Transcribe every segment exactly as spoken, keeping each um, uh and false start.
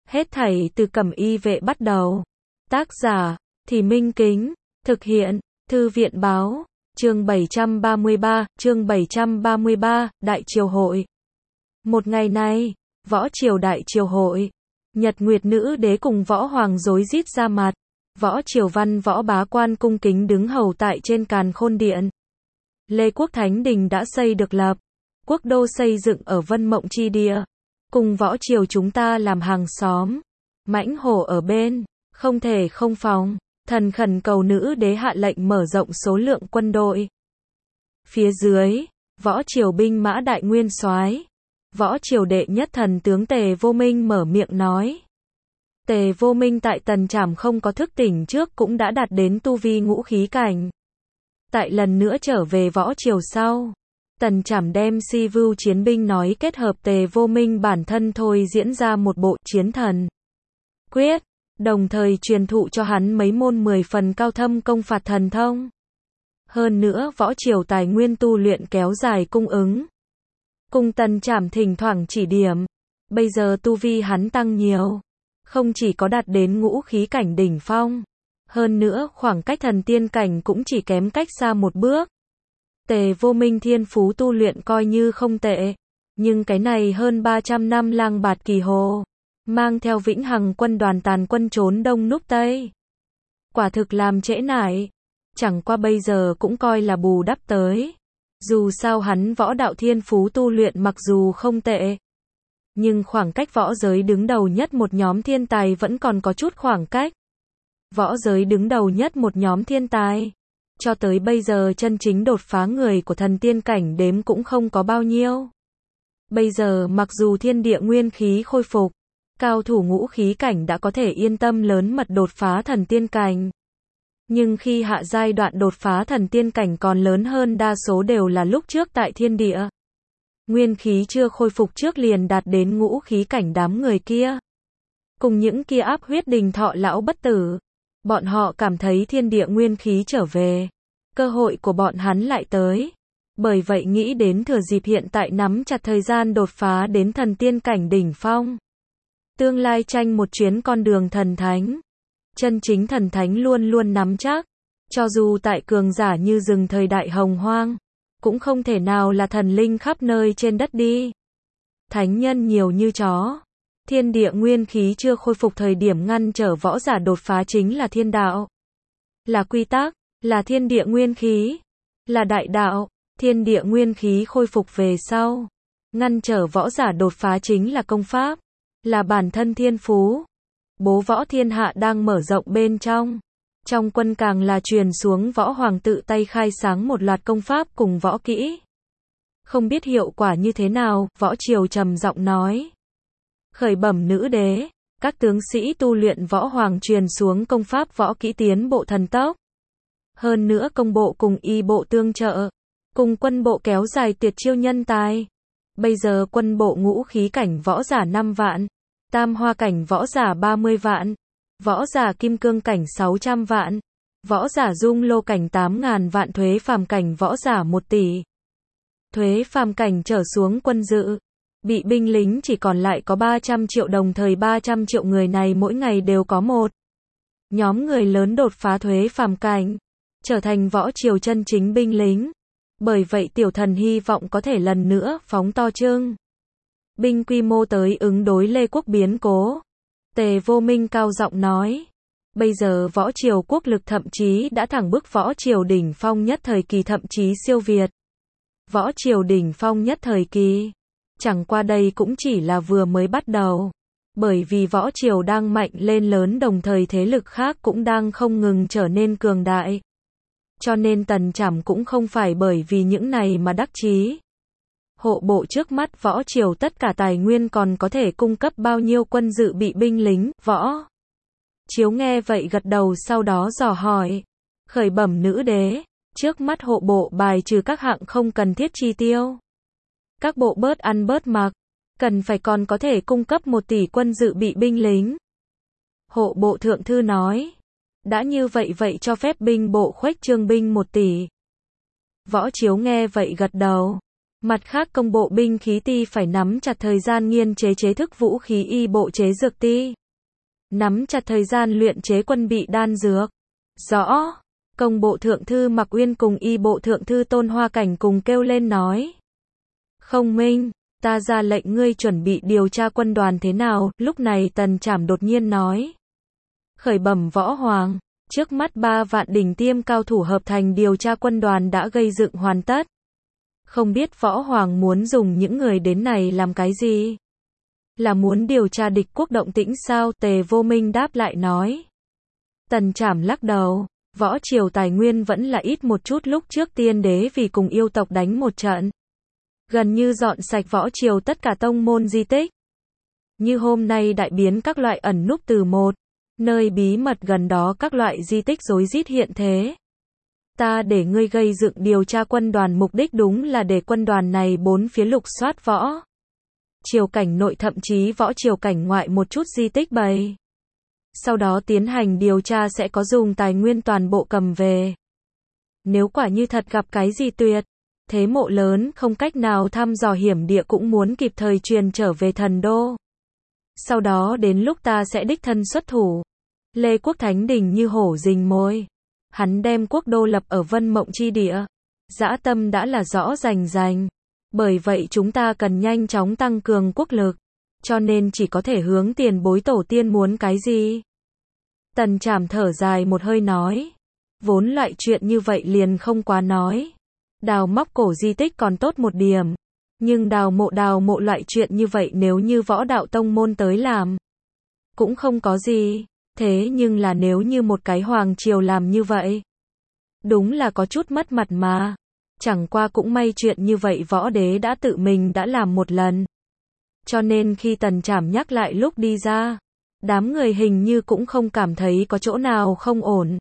Hết thảy từ Cẩm Y vệ bắt đầu. Tác giả, Thì Minh Kính. Thực hiện, Thư viện Báo. Chương bảy trăm ba mươi ba, chương bảy trăm ba mươi ba, Đại Triều Hội. Một ngày nay, Võ Triều Đại Triều Hội. Nhật Nguyệt Nữ Đế cùng Võ Hoàng rối rít ra mặt. Võ Triều Văn Võ Bá Quan cung kính đứng hầu tại trên Càn Khôn Điện. Lê Quốc Thánh Đình đã xây được lập. Quốc đô xây dựng ở Vân Mộng Chi Địa. Cùng Võ Triều chúng ta làm hàng xóm. Mãnh hổ ở bên, không thể không phòng. Thần khẩn cầu nữ đế hạ lệnh mở rộng số lượng quân đội. Phía dưới, Võ Triều binh mã đại nguyên soái, Võ Triều đệ nhất thần tướng Tề Vô Minh mở miệng nói. Tề Vô Minh tại Tần Trảm không có thức tỉnh trước cũng đã đạt đến tu vi ngũ khí cảnh. Tại lần nữa trở về Võ Triều sau, Tần Trảm đem Si Vưu chiến binh nói kết hợp Tề Vô Minh bản thân thôi diễn ra một bộ chiến thần quyết, đồng thời truyền thụ cho hắn mấy môn mười phần cao thâm công phạt thần thông. Hơn nữa Võ Triều tài nguyên tu luyện kéo dài cung ứng. Cùng Tần Trảm thỉnh thoảng chỉ điểm, bây giờ tu vi hắn tăng nhiều, không chỉ có đạt đến ngũ khí cảnh đỉnh phong, hơn nữa khoảng cách thần tiên cảnh cũng chỉ kém cách xa một bước. Tề Vô Minh thiên phú tu luyện coi như không tệ, nhưng cái này hơn ba trăm năm lang bạt kỳ hồ, mang theo vĩnh hằng quân đoàn tàn quân trốn đông núp tây. Quả thực làm trễ nải, chẳng qua bây giờ cũng coi là bù đắp tới. Dù sao hắn võ đạo thiên phú tu luyện mặc dù không tệ, nhưng khoảng cách võ giới đứng đầu nhất một nhóm thiên tài vẫn còn có chút khoảng cách. Võ giới đứng đầu nhất một nhóm thiên tài, cho tới bây giờ chân chính đột phá người của thần tiên cảnh đếm cũng không có bao nhiêu. Bây giờ mặc dù thiên địa nguyên khí khôi phục, cao thủ ngũ khí cảnh đã có thể yên tâm lớn mật đột phá thần tiên cảnh. Nhưng khi hạ giai đoạn đột phá thần tiên cảnh còn lớn hơn đa số đều là lúc trước tại thiên địa. Nguyên khí chưa khôi phục trước liền đạt đến ngũ khí cảnh đám người kia. Cùng những kia áp huyết đình thọ lão bất tử. Bọn họ cảm thấy thiên địa nguyên khí trở về. Cơ hội của bọn hắn lại tới. Bởi vậy nghĩ đến thừa dịp hiện tại nắm chặt thời gian đột phá đến thần tiên cảnh đỉnh phong. Tương lai tranh một chuyến con đường thần thánh. Chân chính thần thánh luôn luôn nắm chắc. Cho dù tại cường giả như rừng thời đại hồng hoang, cũng không thể nào là thần linh khắp nơi trên đất đi. Thánh nhân nhiều như chó. Thiên địa nguyên khí chưa khôi phục thời điểm ngăn trở võ giả đột phá chính là thiên đạo. Là quy tắc, là thiên địa nguyên khí, là đại đạo. Thiên địa nguyên khí khôi phục về sau, ngăn trở võ giả đột phá chính là công pháp, là bản thân thiên phú. Bố võ thiên hạ đang mở rộng bên trong. Trong quân càng là truyền xuống võ hoàng tự tay khai sáng một loạt công pháp cùng võ kỹ. Không biết hiệu quả như thế nào, Võ Triều trầm giọng nói. Khởi bẩm nữ đế, các tướng sĩ tu luyện võ hoàng truyền xuống công pháp võ kỹ tiến bộ thần tốc. Hơn nữa công bộ cùng y bộ tương trợ, cùng quân bộ kéo dài tuyệt chiêu nhân tài. Bây giờ quân bộ ngũ khí cảnh võ giả năm vạn, tam hoa cảnh võ giả ba mươi vạn, võ giả kim cương cảnh sáu trăm vạn, võ giả dung lô cảnh tám ngàn vạn, thuế phàm cảnh võ giả một tỷ. Thuế phàm cảnh trở xuống quân dự, bị binh lính chỉ còn lại có ba trăm triệu, đồng thời ba trăm triệu người này mỗi ngày đều có một nhóm người lớn đột phá thuế phàm cảnh, trở thành võ triều chân chính binh lính. Bởi vậy tiểu thần hy vọng có thể lần nữa phóng to trương binh quy mô tới ứng đối Lê Quốc biến cố. Tề Vô Minh cao giọng nói. Bây giờ võ triều quốc lực thậm chí đã thẳng bức võ triều đỉnh phong nhất thời kỳ, thậm chí siêu việt võ triều đỉnh phong nhất thời kỳ. Chẳng qua đây cũng chỉ là vừa mới bắt đầu. Bởi vì võ triều đang mạnh lên lớn, đồng thời thế lực khác cũng đang không ngừng trở nên cường đại. Cho nên Tần Trảm cũng không phải bởi vì những này mà đắc chí. Hộ bộ trước mắt võ triều tất cả tài nguyên còn có thể cung cấp bao nhiêu quân dự bị binh lính, võ Chiếu nghe vậy gật đầu, sau đó dò hỏi. Khởi bẩm nữ đế, trước mắt hộ bộ bài trừ các hạng không cần thiết chi tiêu. Các bộ bớt ăn bớt mặc, cần phải còn có thể cung cấp một tỷ quân dự bị binh lính. Hộ bộ thượng thư nói. Đã như vậy vậy cho phép binh bộ khuếch trương binh một tỷ. Võ Chiếu nghe vậy gật đầu. Mặt khác công bộ binh khí ti phải nắm chặt thời gian nghiên chế chế thức vũ khí, y bộ chế dược ti nắm chặt thời gian luyện chế quân bị đan dược. Rõ. Công bộ thượng thư Mạc Uyên cùng y bộ thượng thư Tôn Hoa Cảnh cùng kêu lên nói. Không minh, ta ra lệnh ngươi chuẩn bị điều tra quân đoàn thế nào, lúc này Tần Trảm đột nhiên nói. Khởi bẩm Võ Hoàng, trước mắt ba vạn đỉnh tiêm cao thủ hợp thành điều tra quân đoàn đã gây dựng hoàn tất. Không biết Võ Hoàng muốn dùng những người đến này làm cái gì? Là muốn điều tra địch quốc động tĩnh sao? Tề Vô Minh đáp lại nói. Tần Trảm lắc đầu, Võ triều tài nguyên vẫn là ít một chút, lúc trước tiên đế vì cùng yêu tộc đánh một trận. Gần như dọn sạch Võ triều tất cả tông môn di tích. Như hôm nay đại biến các loại ẩn núp từ một nơi bí mật gần đó các loại di tích rối rít hiện thế. Ta để ngươi gây dựng điều tra quân đoàn, mục đích đúng là để quân đoàn này bốn phía lục soát võ triều cảnh nội thậm chí võ triều cảnh ngoại một chút di tích bày. Sau đó tiến hành điều tra, sẽ có dùng tài nguyên toàn bộ cầm về. Nếu quả như thật gặp cái gì tuyệt thế mộ lớn không cách nào thăm dò hiểm địa cũng muốn kịp thời truyền trở về thần đô. Sau đó đến lúc ta sẽ đích thân xuất thủ. Lê Quốc Thánh Đình như hổ rình mồi. Hắn đem quốc đô lập ở Vân Mộng chi địa. Dã tâm đã là rõ rành rành. Bởi vậy chúng ta cần nhanh chóng tăng cường quốc lực. Cho nên chỉ có thể hướng tiền bối tổ tiên muốn cái gì. Tần Trảm thở dài một hơi nói. Vốn loại chuyện như vậy liền không quá nói. Đào móc cổ di tích còn tốt một điểm. Nhưng đào mộ đào mộ loại chuyện như vậy nếu như võ đạo tông môn tới làm. Cũng không có gì. Thế nhưng là nếu như một cái hoàng triều làm như vậy. Đúng là có chút mất mặt mà. Chẳng qua cũng may chuyện như vậy võ đế đã tự mình đã làm một lần. Cho nên khi Tần Trảm nhắc lại lúc đi ra. Đám người hình như cũng không cảm thấy có chỗ nào không ổn.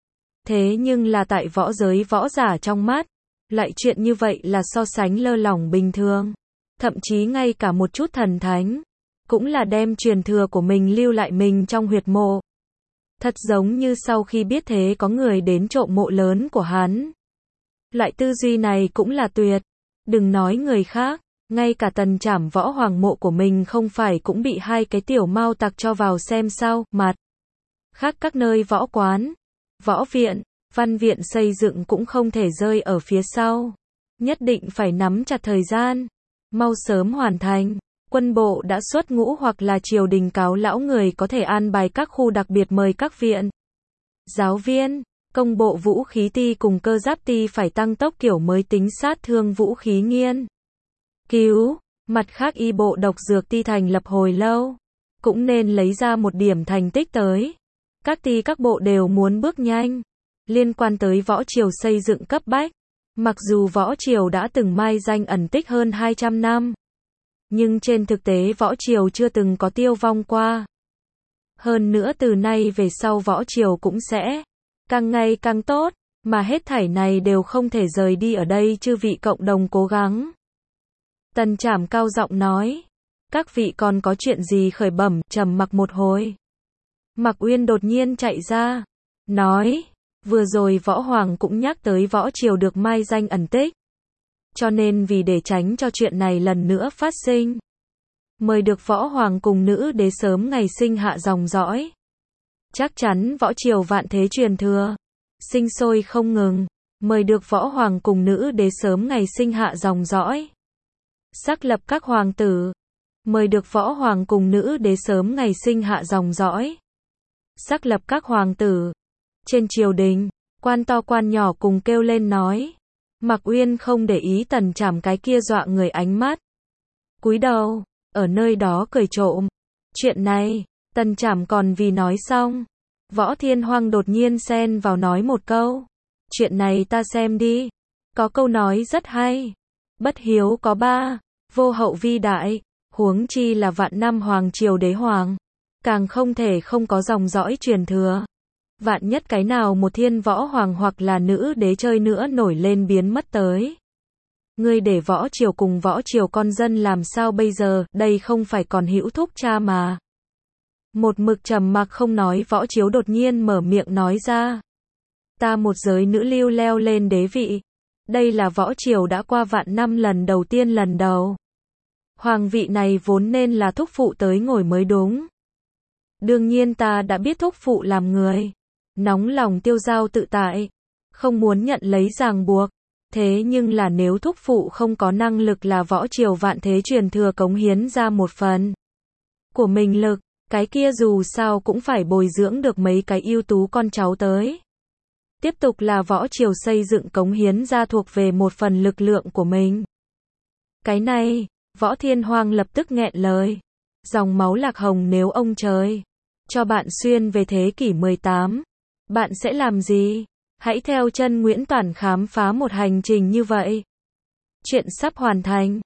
Thế nhưng là tại võ giới võ giả trong mắt. Loại chuyện như vậy là so sánh lơ lỏng bình thường. Thậm chí ngay cả một chút thần thánh. Cũng là đem truyền thừa của mình lưu lại mình trong huyệt mộ. Thật giống như sau khi biết thế có người đến trộm mộ lớn của hắn. Loại tư duy này cũng là tuyệt. Đừng nói người khác. Ngay cả Tần Trảm võ hoàng mộ của mình không phải cũng bị hai cái tiểu mao tặc cho vào xem sao. Mặt khác các nơi võ quán, võ viện, văn viện xây dựng cũng không thể rơi ở phía sau. Nhất định phải nắm chặt thời gian. Mau sớm hoàn thành. Quân bộ đã xuất ngũ hoặc là triều đình cáo lão người có thể an bài các khu đặc biệt mời các viện. Giáo viên, công bộ vũ khí ty cùng cơ giáp ty phải tăng tốc kiểu mới tính sát thương vũ khí nghiên. Cứu, mặt khác y bộ độc dược ty thành lập hồi lâu. Cũng nên lấy ra một điểm thành tích tới. Các ty các bộ đều muốn bước nhanh. Liên quan tới võ triều xây dựng cấp bách. Mặc dù võ triều đã từng mai danh ẩn tích hơn hai trăm năm. Nhưng trên thực tế võ triều chưa từng có tiêu vong qua. Hơn nữa từ nay về sau võ triều cũng sẽ càng ngày càng tốt. Mà hết thảy này đều không thể rời đi ở đây chư vị cộng đồng cố gắng. Tần Trảm cao giọng nói. Các vị còn có chuyện gì khởi bẩm? Trầm mặc một hồi. Mạc Uyên đột nhiên chạy ra. Nói. Vừa rồi võ hoàng cũng nhắc tới võ triều được mai danh ẩn tích. Cho nên vì để tránh cho chuyện này lần nữa phát sinh. Mời được võ hoàng cùng nữ đế sớm ngày sinh hạ dòng dõi. Chắc chắn võ triều vạn thế truyền thừa. Sinh sôi không ngừng. Mời được võ hoàng cùng nữ đế sớm ngày sinh hạ dòng dõi. Xác lập các hoàng tử. Mời được võ hoàng cùng nữ đế sớm ngày sinh hạ dòng dõi. Xác lập các hoàng tử. Trên triều đình, quan to quan nhỏ cùng kêu lên nói. Mạc Uyên không để ý Tần Trảm cái kia dọa người ánh mắt. Cúi đầu, ở nơi đó cười trộm. Chuyện này, Tần Trảm còn vì nói xong. Võ Thiên Hoang đột nhiên xen vào nói một câu. Chuyện này ta xem đi. Có câu nói rất hay. Bất hiếu có ba, vô hậu vi đại. Huống chi là vạn năm hoàng triều đế hoàng. Càng không thể không có dòng dõi truyền thừa. Vạn nhất cái nào một thiên võ hoàng hoặc là nữ đế chơi nữa nổi lên biến mất tới. Ngươi để võ triều cùng võ triều con dân làm sao bây giờ, đây không phải còn hữu thúc cha mà. Một mực trầm mặc không nói võ chiếu đột nhiên mở miệng nói ra. Ta một giới nữ lưu leo lên đế vị. Đây là võ triều đã qua vạn năm lần đầu tiên lần đầu. Hoàng vị này vốn nên là thúc phụ tới ngồi mới đúng. Đương nhiên ta đã biết thúc phụ làm người. Nóng lòng tiêu dao tự tại. Không muốn nhận lấy ràng buộc. Thế nhưng là nếu thúc phụ không có năng lực là võ triều vạn thế truyền thừa cống hiến ra một phần của mình lực, cái kia dù sao cũng phải bồi dưỡng được mấy cái ưu tú con cháu tới. Tiếp tục là võ triều xây dựng cống hiến ra thuộc về một phần lực lượng của mình. Cái này, Võ Thiên Hoang lập tức nghẹn lời. Dòng máu Lạc Hồng nếu ông trời cho bạn xuyên về thế kỷ mười tám, bạn sẽ làm gì? Hãy theo chân Nguyễn Toản khám phá một hành trình như vậy. Chuyện sắp hoàn thành.